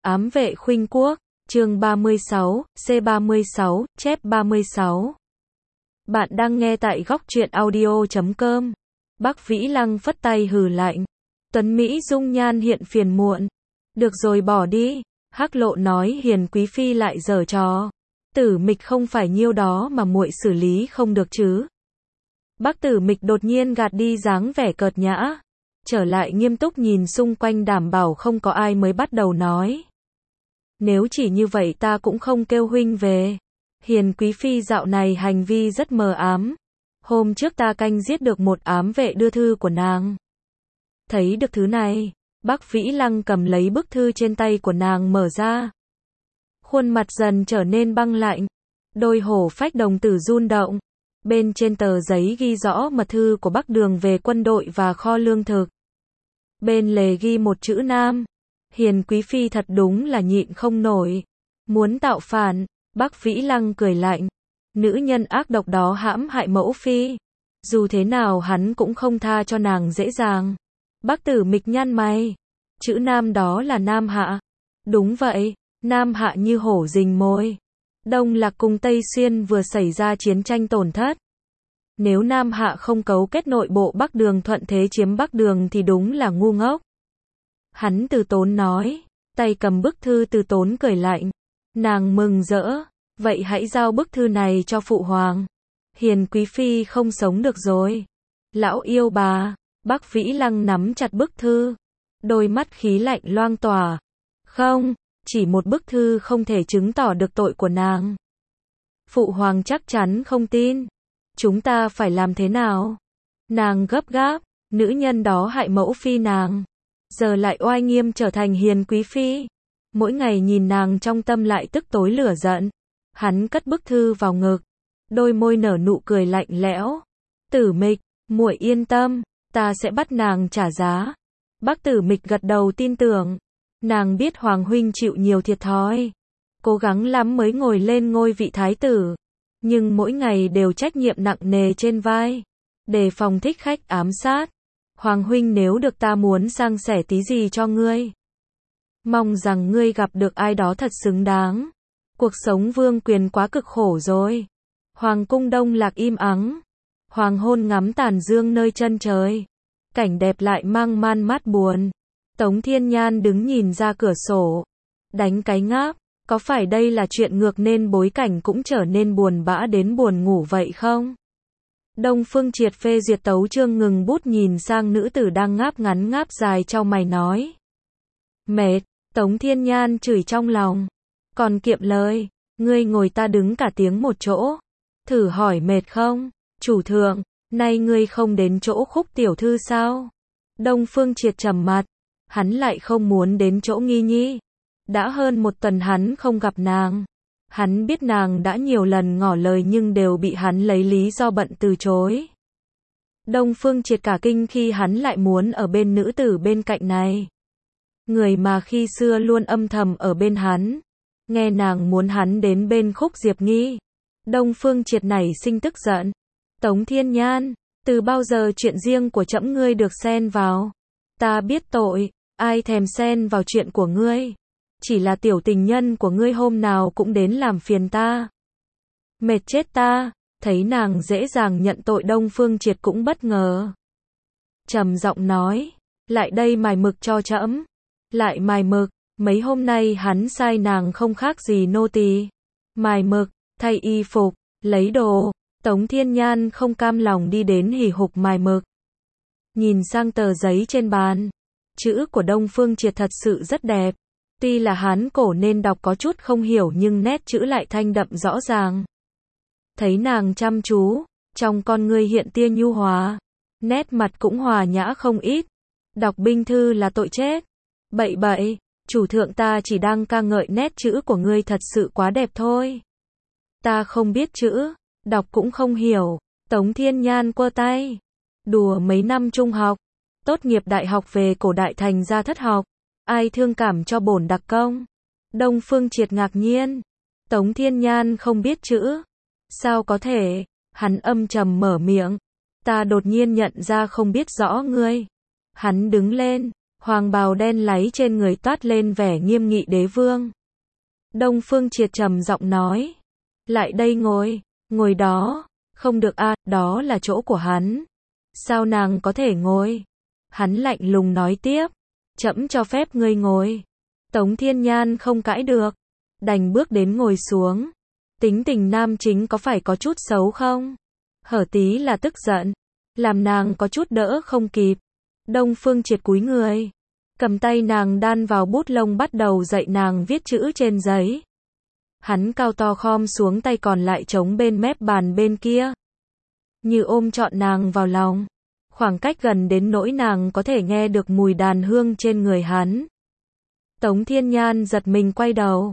Ám vệ khuynh quốc, chương 36, C36, chép 36. Bạn đang nghe tại góc truyện audio.com. Bắc Vĩ Lăng phất tay hừ lạnh. Tuấn Mỹ dung nhan hiện phiền muộn. Được rồi bỏ đi. Hắc Lộ nói Hiền quý phi lại giở trò. Tử Mịch không phải nhiêu đó mà muội xử lý không được chứ. Bắc Tử Mịch đột nhiên gạt đi dáng vẻ cợt nhã. Trở lại nghiêm túc nhìn xung quanh đảm bảo không có ai mới bắt đầu nói. Nếu chỉ như vậy ta cũng không kêu huynh về. Hiền quý phi dạo này hành vi rất mờ ám. Hôm trước ta canh giết được một ám vệ đưa thư của nàng. Thấy được thứ này, Bắc Vĩ Lăng cầm lấy bức thư trên tay của nàng mở ra. Khuôn mặt dần trở nên băng lạnh. Đôi hổ phách đồng tử run động. Bên trên tờ giấy ghi rõ mật thư của Bắc Đường về quân đội và kho lương thực. Bên lề ghi một chữ Nam. Hiền quý phi thật đúng là nhịn không nổi. Muốn tạo phản. Bắc Vĩ Lăng cười lạnh. Nữ nhân ác độc đó hãm hại mẫu phi. Dù thế nào hắn cũng không tha cho nàng dễ dàng. Bắc Tử Mịch nhăn mày. Chữ Nam đó là Nam Hạ. Đúng vậy, Nam Hạ như hổ rình mồi. Đông Lạc cùng Tây Xuyên vừa xảy ra chiến tranh tổn thất. Nếu Nam Hạ không cấu kết nội bộ Bắc Đường thuận thế chiếm Bắc Đường thì đúng là ngu ngốc. Hắn từ tốn nói, tay cầm bức thư từ tốn cười lạnh. Nàng mừng rỡ, vậy hãy giao bức thư này cho phụ hoàng. Hiền quý phi không sống được rồi. Lão yêu bà, Bắc Vĩ Lăng nắm chặt bức thư. Đôi mắt khí lạnh loang tỏa. Không, chỉ một bức thư không thể chứng tỏ được tội của nàng. Phụ hoàng chắc chắn không tin. Chúng ta phải làm thế nào? Nàng gấp gáp, nữ nhân đó hại mẫu phi nàng. Giờ lại oai nghiêm trở thành hiền quý phi. Mỗi ngày nhìn nàng trong tâm lại tức tối lửa giận. Hắn cất bức thư vào ngực. Đôi môi nở nụ cười lạnh lẽo. Tử Mịch, muội yên tâm, ta sẽ bắt nàng trả giá. Bắc Tử Mịch gật đầu tin tưởng. Nàng biết Hoàng huynh chịu nhiều thiệt thòi. Cố gắng lắm mới ngồi lên ngôi vị thái tử. Nhưng mỗi ngày đều trách nhiệm nặng nề trên vai. Đề phòng thích khách ám sát. Hoàng huynh nếu được ta muốn sang sẻ tí gì cho ngươi. Mong rằng ngươi gặp được ai đó thật xứng đáng. Cuộc sống vương quyền quá cực khổ rồi. Hoàng cung Đông Lạc im ắng. Hoàng hôn ngắm tàn dương nơi chân trời. Cảnh đẹp lại mang man mát buồn. Tống Thiên Nhan đứng nhìn ra cửa sổ. Đánh cái ngáp. Có phải đây là chuyện ngược nên bối cảnh cũng trở nên buồn bã đến buồn ngủ vậy không? Đông Phương Triệt phê duyệt tấu chương ngừng bút nhìn sang nữ tử đang ngáp ngắn ngáp dài chau mày nói. Mệt, Tống Thiên Nhan chửi trong lòng. Còn kiệm lời, ngươi ngồi ta đứng cả tiếng một chỗ. Thử hỏi mệt không? Chủ thượng, nay ngươi không đến chỗ Khúc tiểu thư sao? Đông Phương Triệt trầm mặt. Hắn lại không muốn đến chỗ Nghi Nhi. Đã hơn một tuần hắn không gặp nàng. Hắn biết nàng đã nhiều lần ngỏ lời nhưng đều bị hắn lấy lý do bận từ chối. Đông Phương Triệt cả kinh khi hắn lại muốn ở bên nữ tử bên cạnh này. Người mà khi xưa luôn âm thầm ở bên hắn. Nghe nàng muốn hắn đến bên Khúc Diệp Nghi. Đông Phương Triệt nảy sinh tức giận. Tống Thiên Nhan, từ bao giờ chuyện riêng của trẫm ngươi được xen vào? Ta biết tội, ai thèm xen vào chuyện của ngươi? Chỉ là tiểu tình nhân của ngươi hôm nào cũng đến làm phiền ta. Mệt chết ta, thấy nàng dễ dàng nhận tội Đông Phương Triệt cũng bất ngờ. Trầm giọng nói, lại đây mài mực cho trẫm. Lại mài mực, mấy hôm nay hắn sai nàng không khác gì nô tỳ. Mài mực, thay y phục, lấy đồ. Tống Thiên Nhan không cam lòng đi đến hì hục mài mực. Nhìn sang tờ giấy trên bàn. Chữ của Đông Phương Triệt thật sự rất đẹp. Tuy là Hán cổ nên đọc có chút không hiểu nhưng nét chữ lại thanh đậm rõ ràng. Thấy nàng chăm chú, trong con ngươi hiện tia nhu hòa. Nét mặt cũng hòa nhã không ít. Đọc binh thư là tội chết. Bậy bậy, chủ thượng ta chỉ đang ca ngợi nét chữ của ngươi thật sự quá đẹp thôi. Ta không biết chữ, đọc cũng không hiểu. Tống Thiên Nhan quơ tay. Đùa mấy năm trung học, tốt nghiệp đại học về cổ đại thành ra thất học. Ai thương cảm cho bổn đặc công? Đông Phương Triệt ngạc nhiên. Tống Thiên Nhan không biết chữ. Sao có thể? Hắn âm trầm mở miệng. Ta đột nhiên nhận ra không biết rõ ngươi. Hắn đứng lên. Hoàng bào đen láy trên người toát lên vẻ nghiêm nghị đế vương. Đông Phương Triệt trầm giọng nói. Lại đây ngồi, ngồi đó. Không được a, đó là chỗ của hắn. Sao nàng có thể ngồi? Hắn lạnh lùng nói tiếp. Trẫm cho phép ngươi ngồi. Tống Thiên Nhan không cãi được. Đành bước đến ngồi xuống. Tính tình nam chính có phải có chút xấu không? Hở tí là tức giận. Làm nàng có chút đỡ không kịp. Đông Phương Triệt cúi người. Cầm tay nàng đan vào bút lông bắt đầu dạy nàng viết chữ trên giấy. Hắn cao to khom xuống tay còn lại chống bên mép bàn bên kia. Như ôm trọn nàng vào lòng. Khoảng cách gần đến nỗi nàng có thể nghe được mùi đàn hương trên người hắn. Tống Thiên Nhan giật mình quay đầu.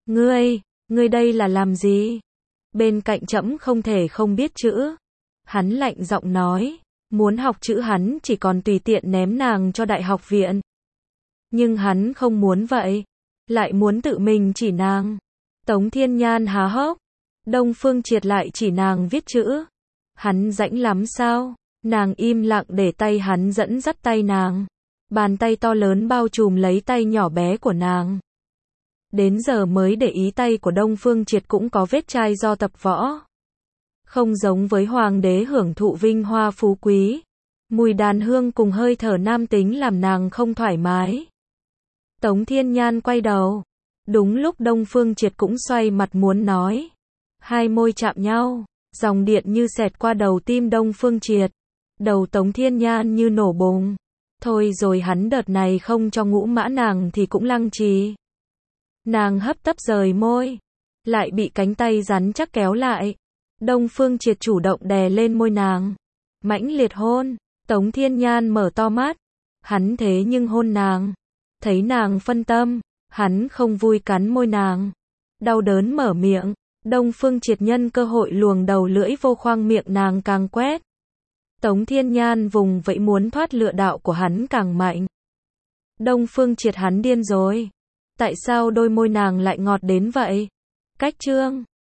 Ngươi đây là làm gì? Bên cạnh trẫm không thể không biết chữ. Hắn lạnh giọng nói. Muốn học chữ hắn chỉ còn tùy tiện ném nàng cho đại học viện. Nhưng hắn không muốn vậy. Lại muốn tự mình chỉ nàng. Tống Thiên Nhan há hốc. Đông Phương Triệt lại chỉ nàng viết chữ. Hắn rãnh lắm sao? Nàng im lặng để tay hắn dẫn dắt tay nàng. Bàn tay to lớn bao trùm lấy tay nhỏ bé của nàng. Đến giờ mới để ý tay của Đông Phương Triệt cũng có vết chai do tập võ. Không giống với hoàng đế hưởng thụ vinh hoa phú quý. Mùi đàn hương cùng hơi thở nam tính làm nàng không thoải mái. Tống Thiên Nhan quay đầu. Đúng lúc Đông Phương Triệt cũng xoay mặt muốn nói. Hai môi chạm nhau. Dòng điện như xẹt qua đầu tim Đông Phương Triệt. Đầu Tống Thiên Nhan như nổ bùng. Thôi rồi hắn đợt này không cho ngũ mã nàng thì cũng lăng trì. Nàng hấp tấp rời môi. Lại bị cánh tay rắn chắc kéo lại. Đông Phương Triệt chủ động đè lên môi nàng. Mãnh liệt hôn. Tống Thiên Nhan mở to mắt. Hắn thế nhưng hôn nàng. Thấy nàng phân tâm. Hắn không vui cắn môi nàng. Đau đớn mở miệng. Đông Phương Triệt nhân cơ hội luồng đầu lưỡi vô khoang miệng nàng càng quét. Tống Thiên Nhan vùng vẫy muốn thoát lựa đạo của hắn càng mạnh. Đông Phương Triệt hắn điên rồi. Tại sao đôi môi nàng lại ngọt đến vậy? Cách chương